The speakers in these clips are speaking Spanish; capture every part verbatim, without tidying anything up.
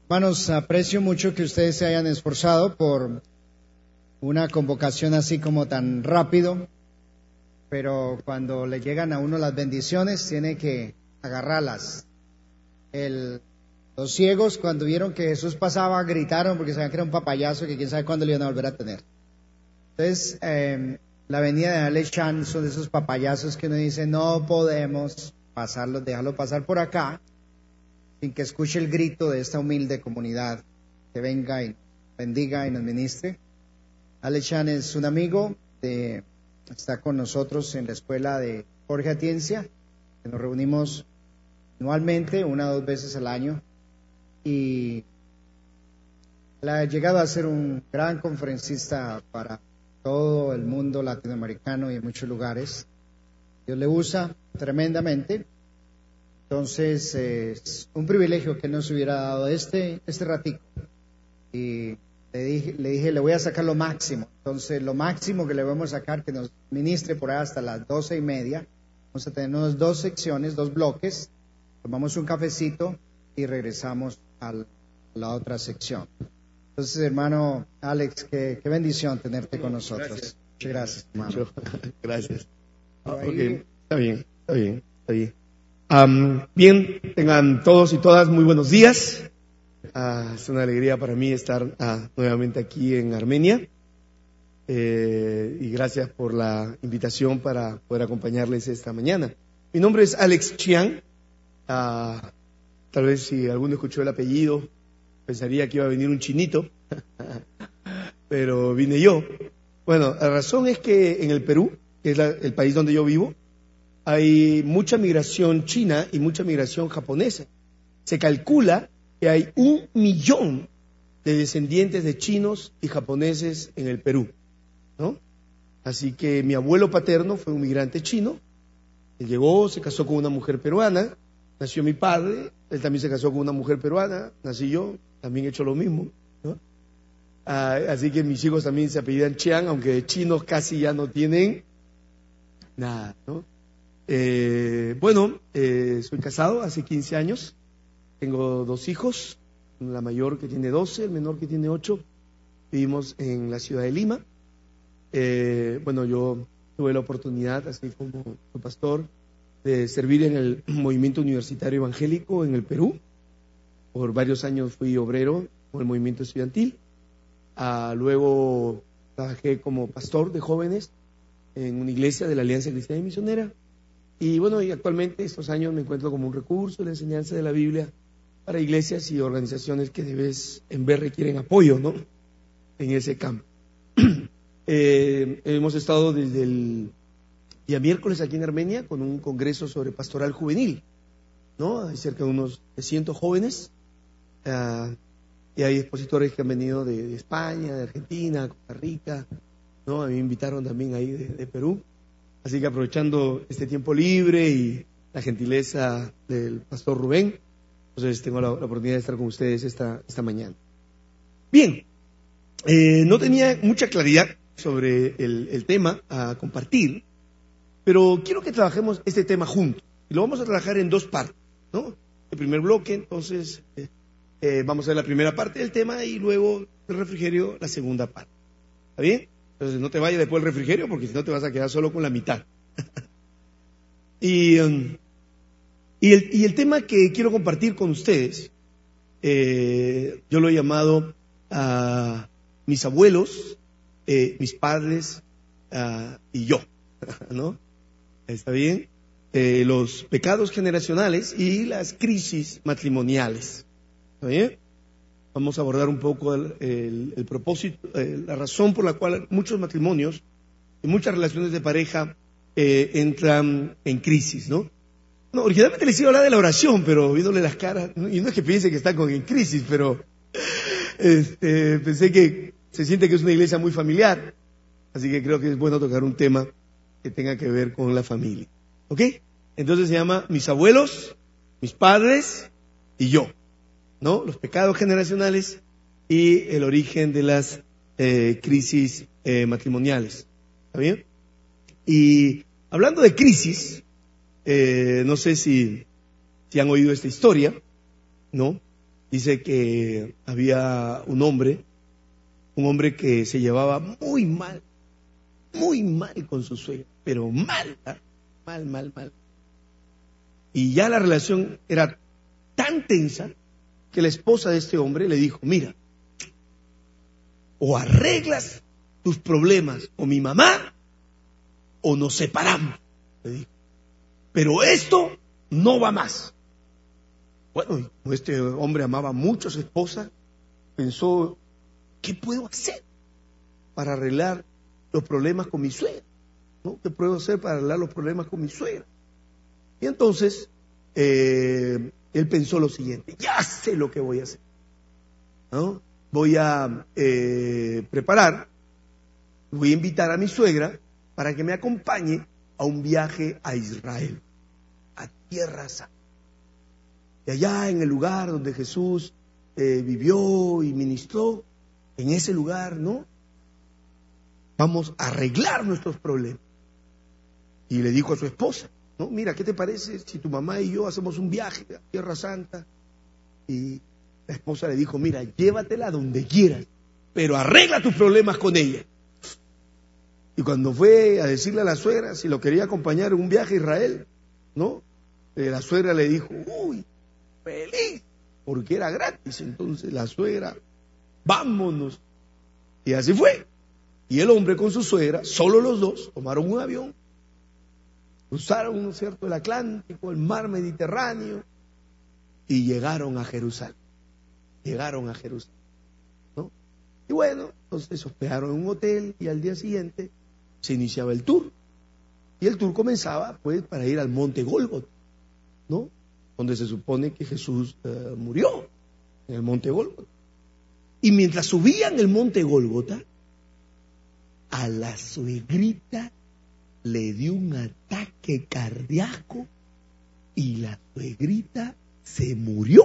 Hermanos, aprecio mucho que ustedes se hayan esforzado por una convocación así como tan rápido, pero cuando le llegan a uno las bendiciones tiene que agarrarlas. El, los ciegos, cuando vieron que Jesús pasaba, gritaron porque sabían que era un papayazo que quién sabe cuándo le iban a volver a tener. Entonces, eh, la venida de Ale Chan son de esos papayazos que uno dice, no podemos pasarlo, déjalo pasar por acá, sin que escuche el grito de esta humilde comunidad, que venga y bendiga y nos ministre. Ale Chan es un amigo, de, está con nosotros en la escuela de Jorge Atiencia, que nos reunimos anualmente, una o dos veces al año, y él ha llegado a ser un gran conferencista para todo el mundo latinoamericano y en muchos lugares. Dios le usa tremendamente. Entonces, eh, es un privilegio que nos hubiera dado este, este ratito. Y le dije, le dije, le voy a sacar lo máximo. Entonces, lo máximo que le vamos a sacar, que nos ministre por ahí hasta las doce y media. Vamos a tener unas dos secciones, dos bloques. Tomamos un cafecito y regresamos al, a la otra sección. Entonces, hermano Alex, qué, qué bendición tenerte con nosotros. Gracias. Muchas gracias, hermano. Gracias. Ah, okay. Está bien, está bien, está bien. Um, bien, tengan todos y todas muy buenos días. Uh, es una alegría para mí estar uh, nuevamente aquí en Armenia. Eh, y gracias por la invitación para poder acompañarles esta mañana. Mi nombre es Alex Chiang. Uh, tal vez si alguno escuchó el apellido, pensaría que iba a venir un chinito, pero vine yo. Bueno, la razón es que en el Perú, que es la, el país donde yo vivo, hay mucha migración china y mucha migración japonesa. Se calcula que hay un millón de descendientes de chinos y japoneses en el Perú, ¿no? Así que mi abuelo paterno fue un migrante chino. Él llegó, se casó con una mujer peruana, nació mi padre, él también se casó con una mujer peruana, nací yo, también he hecho lo mismo, ¿no? Ah, así que mis hijos también se apellidan Chiang, aunque chinos casi ya no tienen nada, ¿no? Eh, bueno, eh, soy casado hace quince años, tengo dos hijos, la mayor que tiene doce, el menor que tiene ocho, vivimos en la ciudad de Lima. Eh, bueno, yo tuve la oportunidad, así como su pastor, de servir en el movimiento universitario evangélico en el Perú. Por varios años fui obrero con el movimiento estudiantil. Ah, luego trabajé como pastor de jóvenes en una iglesia de la Alianza Cristiana y Misionera. Y bueno, y actualmente estos años me encuentro como un recurso de la enseñanza de la Biblia para iglesias y organizaciones que de vez en vez requieren apoyo, ¿no? En ese campo. eh, hemos estado desde el día miércoles aquí en Armenia con un congreso sobre pastoral juvenil, ¿no? Hay cerca de unos trescientos jóvenes uh, y hay expositores que han venido de, de España, de Argentina, Costa Rica, ¿no? A mí me invitaron también ahí de, de Perú. Así que aprovechando este tiempo libre y la gentileza del pastor Rubén, entonces tengo la, la oportunidad de estar con ustedes esta, esta mañana. Bien, eh, no tenía mucha claridad sobre el, el tema a compartir, pero quiero que trabajemos este tema juntos. Y lo vamos a trabajar en dos partes, ¿no? El primer bloque, entonces, eh, eh, vamos a ver la primera parte del tema y luego el refrigerio, la segunda parte. ¿Está bien? Entonces no te vayas después del refrigerio porque si no te vas a quedar solo con la mitad. y, um, y, el, y el tema que quiero compartir con ustedes, eh, yo lo he llamado a mis abuelos, eh, mis padres uh, y yo, ¿no? ¿Está bien? Eh, los pecados generacionales y las crisis matrimoniales. ¿Está bien? Vamos a abordar un poco el, el, el propósito, eh, la razón por la cual muchos matrimonios y muchas relaciones de pareja eh, entran en crisis, ¿no? No, originalmente les iba a hablar de la oración, pero viéndole las caras, y no es que piense que están con en crisis, pero este, pensé que se siente que es una iglesia muy familiar, así que creo que es bueno tocar un tema que tenga que ver con la familia, ¿ok? Entonces se llama mis abuelos, mis padres y yo, ¿no? Los pecados generacionales y el origen de las eh, crisis eh, matrimoniales. ¿Está bien? Y hablando de crisis, eh, no sé si, si han oído esta historia, ¿no? Dice que había un hombre, un hombre que se llevaba muy mal, muy mal con su suegra, pero mal, ¿eh? mal, mal, mal. Y ya la relación era tan tensa que la esposa de este hombre le dijo, mira, o arreglas tus problemas con mi mamá o nos separamos, le dijo. Pero esto no va más. Bueno, y como este hombre amaba mucho a su esposa, pensó, ¿qué puedo hacer para arreglar los problemas con mi suegra? ¿No? ¿Qué puedo hacer para arreglar los problemas con mi suegra? Y entonces, eh, él pensó lo siguiente, ya sé lo que voy a hacer, ¿no? Voy a eh, preparar, voy a invitar a mi suegra para que me acompañe a un viaje a Israel, a Tierra Santa. Y allá en el lugar donde Jesús eh, vivió y ministró, en ese lugar, ¿no? Vamos a arreglar nuestros problemas. Y le dijo a su esposa, ¿no? Mira, ¿qué te parece si tu mamá y yo hacemos un viaje a Tierra Santa? Y la esposa le dijo, mira, llévatela donde quieras, pero arregla tus problemas con ella. Y cuando fue a decirle a la suegra si lo quería acompañar en un viaje a Israel, ¿no? Eh, la suegra le dijo, uy, feliz, porque era gratis. Entonces la suegra, vámonos. Y así fue. Y el hombre con su suegra, solo los dos, tomaron un avión, cruzaron, ¿no es cierto?, el Atlántico, el mar Mediterráneo, y llegaron a Jerusalén. Llegaron a Jerusalén, ¿no? Y bueno, entonces se hospedaron en un hotel y al día siguiente se iniciaba el tour. Y el tour comenzaba, pues, para ir al monte Gólgota, ¿no? Donde se supone que Jesús uh, murió, en el monte Gólgota. Y mientras subían el monte Gólgota, a la suegrita le dio un ataque cardíaco y la suegrita se murió.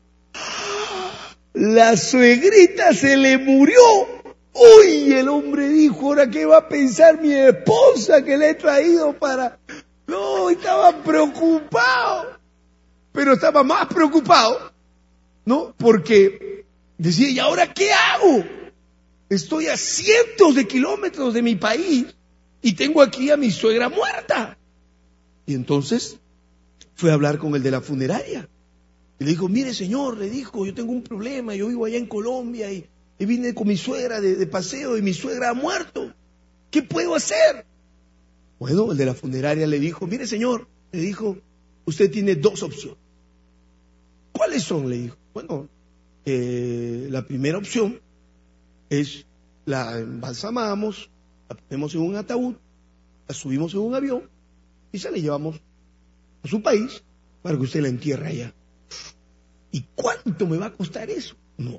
La suegrita se le murió. Uy, el hombre dijo, ¿ahora qué va a pensar mi esposa que le he traído para...? No, estaba preocupado. Pero estaba más preocupado, ¿no? Porque decía, ¿y ahora qué hago? Estoy a cientos de kilómetros de mi país y tengo aquí a mi suegra muerta. Y entonces fue a hablar con el de la funeraria. Y le dijo, mire señor, le dijo, yo tengo un problema, yo vivo allá en Colombia y, y vine con mi suegra de, de paseo y mi suegra ha muerto. ¿Qué puedo hacer? Bueno, el de la funeraria le dijo, mire señor, le dijo, usted tiene dos opciones. ¿Cuáles son? Le dijo. Bueno, eh, la primera opción es la embalsamamos, la ponemos en un ataúd, la subimos en un avión y se la llevamos a su país para que usted la entierre allá. ¿Y cuánto me va a costar eso? No,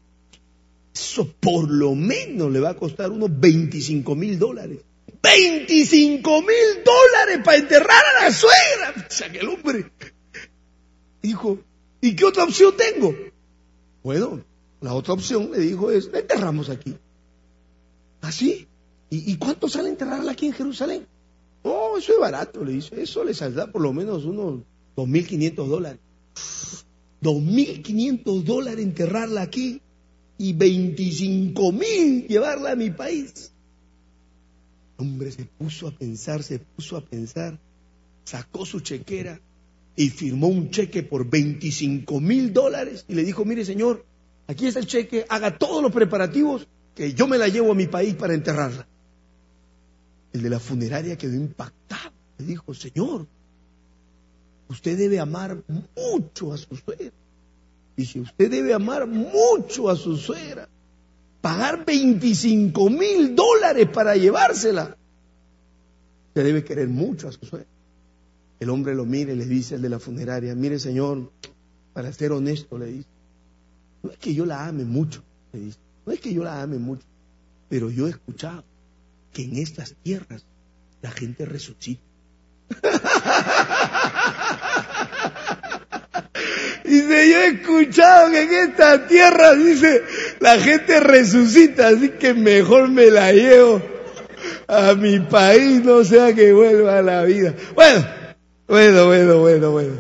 eso por lo menos le va a costar unos veinticinco mil dólares. ¡veinticinco mil dólares para enterrar a la suegra! O sea, que el hombre dijo, ¿y qué otra opción tengo? Bueno, la otra opción, le dijo, es, la enterramos aquí. ¿Así? ¿Y, ¿Y cuánto sale enterrarla aquí en Jerusalén? Oh, eso es barato, le dice. Eso le saldrá por lo menos unos dos mil quinientos dólares. dos mil quinientos dólares enterrarla aquí y veinticinco mil llevarla a mi país. El hombre se puso a pensar, se puso a pensar, sacó su chequera y firmó un cheque por veinticinco mil dólares y le dijo, mire señor, aquí está el cheque, haga todos los preparativos que yo me la llevo a mi país para enterrarla. El de la funeraria quedó impactado, le dijo, señor, usted debe amar mucho a su suegra. Dice, usted debe amar mucho a su suegra. Pagar veinticinco mil dólares para llevársela. Usted debe querer mucho a su suegra. El hombre lo mira y le dice al de la funeraria, mire señor, para ser honesto, le dice, no es que yo la ame mucho, le dice, no es que yo la ame mucho, pero yo he escuchado que en estas tierras la gente resucita. Dice, yo he escuchado que en esta tierra, dice, la gente resucita, así que mejor me la llevo a mi país, no sea que vuelva a la vida. Bueno, bueno, bueno, bueno, bueno.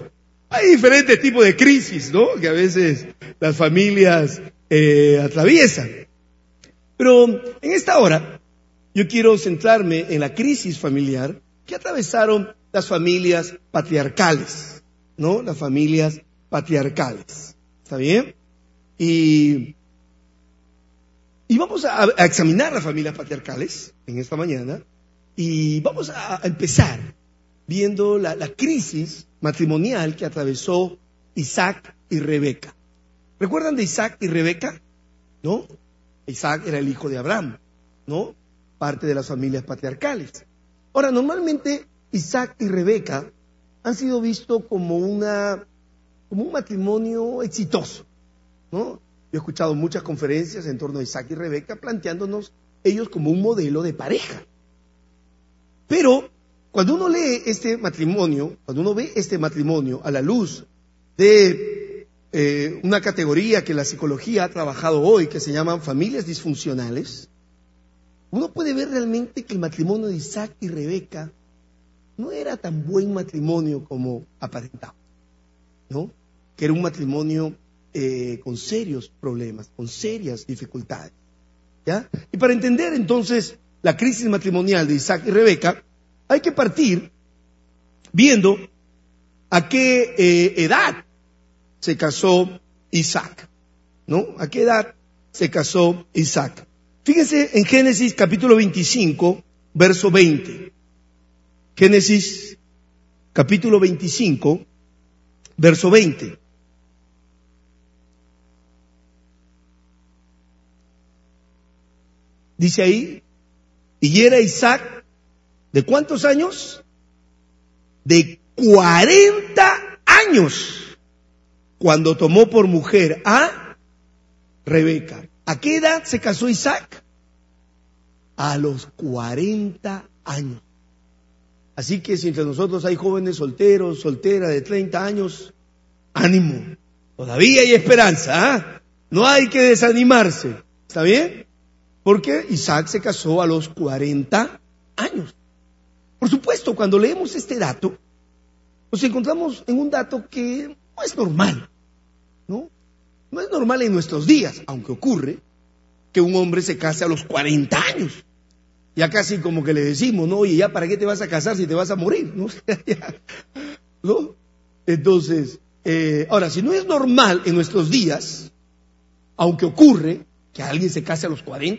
Hay diferentes tipos de crisis, ¿no? Que a veces las familias eh, atraviesan. Pero en esta hora yo quiero centrarme en la crisis familiar que atravesaron las familias patriarcales, ¿no? Las familias patriarcales. ¿Está bien? Y, y vamos a, a examinar las familias patriarcales en esta mañana y vamos a, a empezar viendo la, la crisis matrimonial que atravesó Isaac y Rebeca. ¿Recuerdan de Isaac y Rebeca? ¿No? Isaac era el hijo de Abraham, ¿no? Parte de las familias patriarcales. Ahora, normalmente Isaac y Rebeca han sido vistos como una, como un matrimonio exitoso, ¿no? Yo he escuchado muchas conferencias en torno a Isaac y Rebeca planteándonos ellos como un modelo de pareja. Pero cuando uno lee este matrimonio, cuando uno ve este matrimonio a la luz de eh, una categoría que la psicología ha trabajado hoy, que se llaman familias disfuncionales, uno puede ver realmente que el matrimonio de Isaac y Rebeca no era tan buen matrimonio como aparentaba, ¿no? Que era un matrimonio eh, con serios problemas, con serias dificultades, ¿ya? Y para entender entonces la crisis matrimonial de Isaac y Rebeca, hay que partir viendo a qué eh, edad se casó Isaac, ¿no? ¿A qué edad se casó Isaac? Fíjense en Génesis capítulo veinticinco, verso veinte. Génesis capítulo veinticinco, verso veinte. Dice ahí, y era Isaac, ¿de cuántos años? De cuarenta años, cuando tomó por mujer a Rebeca. ¿A qué edad se casó Isaac? A los cuarenta años. Así que si entre nosotros hay jóvenes solteros, solteras de treinta años, ánimo, todavía hay esperanza, ¿eh? No hay que desanimarse, ¿está bien? Porque Isaac se casó a los cuarenta años. Por supuesto, cuando leemos este dato, nos encontramos en un dato que no es normal, ¿no? No es normal en nuestros días, aunque ocurre que un hombre se case a los cuarenta años. Ya casi como que le decimos, ¿no? Oye, ¿ya para qué te vas a casar si te vas a morir? ¿No? ¿No? Entonces, eh, ahora, si no es normal en nuestros días, aunque ocurre que alguien se case a los cuarenta,